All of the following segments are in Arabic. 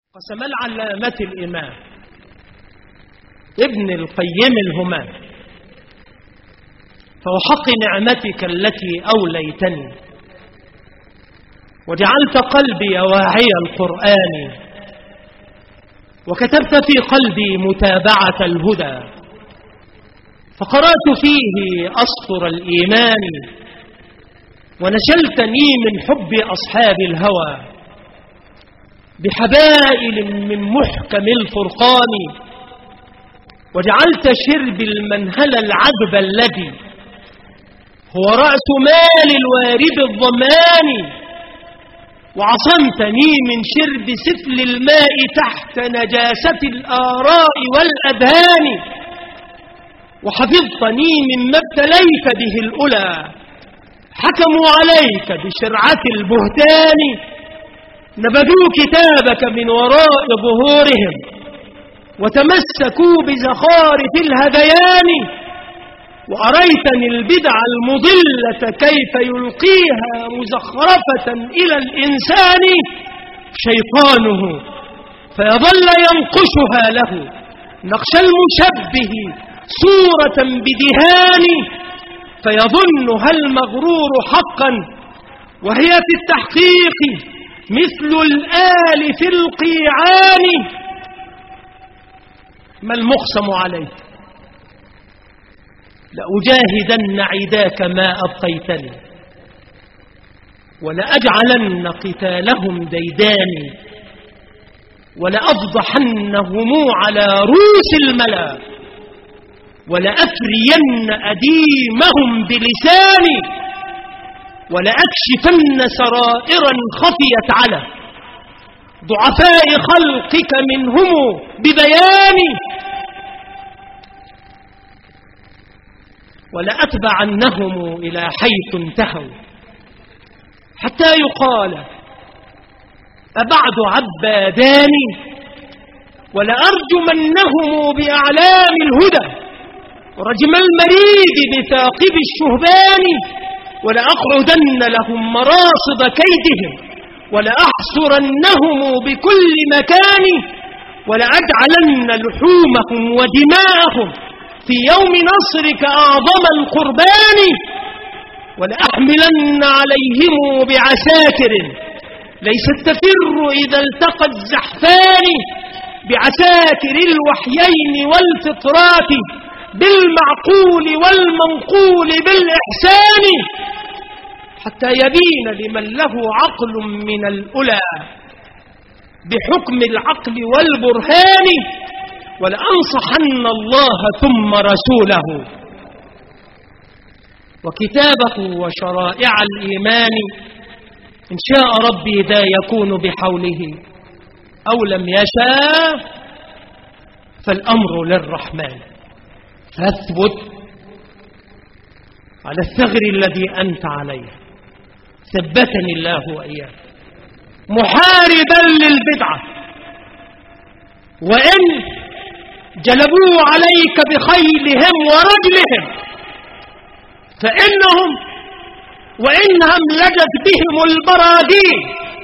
قسم العلامة الإمام ابن القيم الهمام: فوحق نعمتك التي أوليتني وجعلت قلبي واعي القرآن وكتبت في قلبي متابعة الهدى، فقرأت فيه أسطر الإيمان ونشلتني من حب أصحاب الهوى بحبائل من محكم الفرقان، وجعلت شرب المنهل العذب الذي هو رأس مال الوارد الضمان، وعصمتني من شرب سفل الماء تحت نجاسة الآراء والأذهان، وحفظتني مما ابتليت به الأولى حكموا عليك بشرعة البهتان، نبذوا كتابك من وراء ظهورهم وتمسكوا بزخارف الهذيان، وأريتني البدع المضلة كيف يلقيها مزخرفة إلى الإنسان شيطانه فيظل ينقشها له نقش المشبه صورة بدهان، فيظنها المغرور حقا وهي في التحقيق مثل الآل في القيعان. ما المقسم عليه؟ لأجاهدن عداك ما أبقيتني ولأجعلن قتالهم ديداني ولأفضحنهم على رؤوس الملا ولأفرين أديمهم بلساني ولأكشفن سرائرا خفيت على ضعفاء خلقك منهم ببياني ولأتبعنهم إلى حيث انتهوا حتى يقال أبعد عبادان، ولأرجمنهم بأعلام الهدى ورجم المريد بثاقب الشهبان، ولأقعدن لهم مراصد كيدهم ولأحصرنهم بكل مكان، ولأجعلن لحومهم ودماءهم في يوم نصرك أعظم القربان، ولأحملن عليهم بعساكر ليست تفر إذا التقى الزحفان، بعساكر الوحيين والفطرات بالمعقول والمنقول بالإحسان، حتى يبين لمن له عقل من الأولى بحكم العقل والبرهان، ولأنصحن الله ثم رسوله وكتابه وشرائع الإيمان، إن شاء ربي ذا يكون بحوله، أو لم يشاء فالأمر للرحمن. فاثبت على الثغر الذي أنت عليه، ثبتني الله وإياك محاربا للبدعة، وإن جلبوا عليك بخيلهم ورجلهم فإنهم وإن هملجت بهم البراذين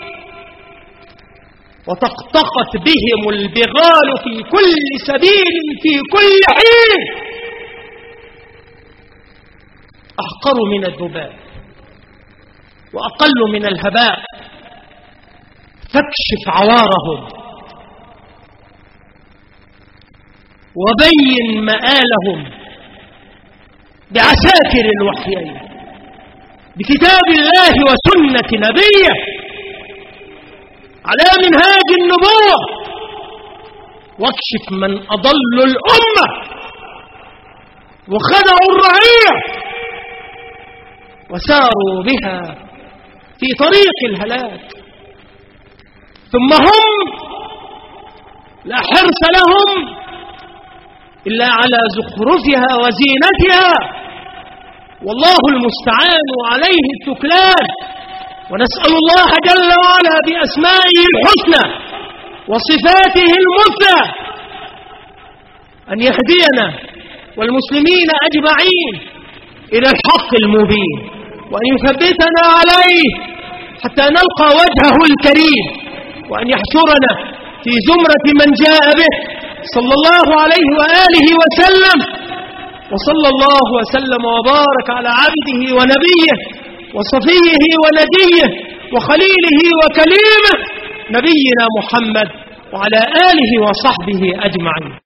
وتقطقت بهم البغال في كل سبيل في كل حين، أحقر من الذباب وأقل من الهباء، فاكشف عوارهم وبين مآلهم بعساكر الوحيين بكتاب الله وسنة نبيه على منهاج النبوة، واكشف من أضل الأمة وخدعوا الرعية وساروا بها في طريق الهلاك، ثم هم لا حرص لهم إلا على زخرفها وزينتها، والله المستعان عليه التكلان. ونسأل الله جل وعلا بأسمائه الحسنى وصفاته المثلى أن يهدينا والمسلمين أجمعين إلى الحق المبين، وأن يثبتنا عليه حتى نلقى وجهه الكريم، وأن يحشرنا في زمرة من جاء به صلى الله عليه وآله وسلم. وصلى الله وسلم وبارك على عبده ونبيه وصفيه ونجيه وخليله وكليمه نبينا محمد وعلى آله وصحبه أجمعين.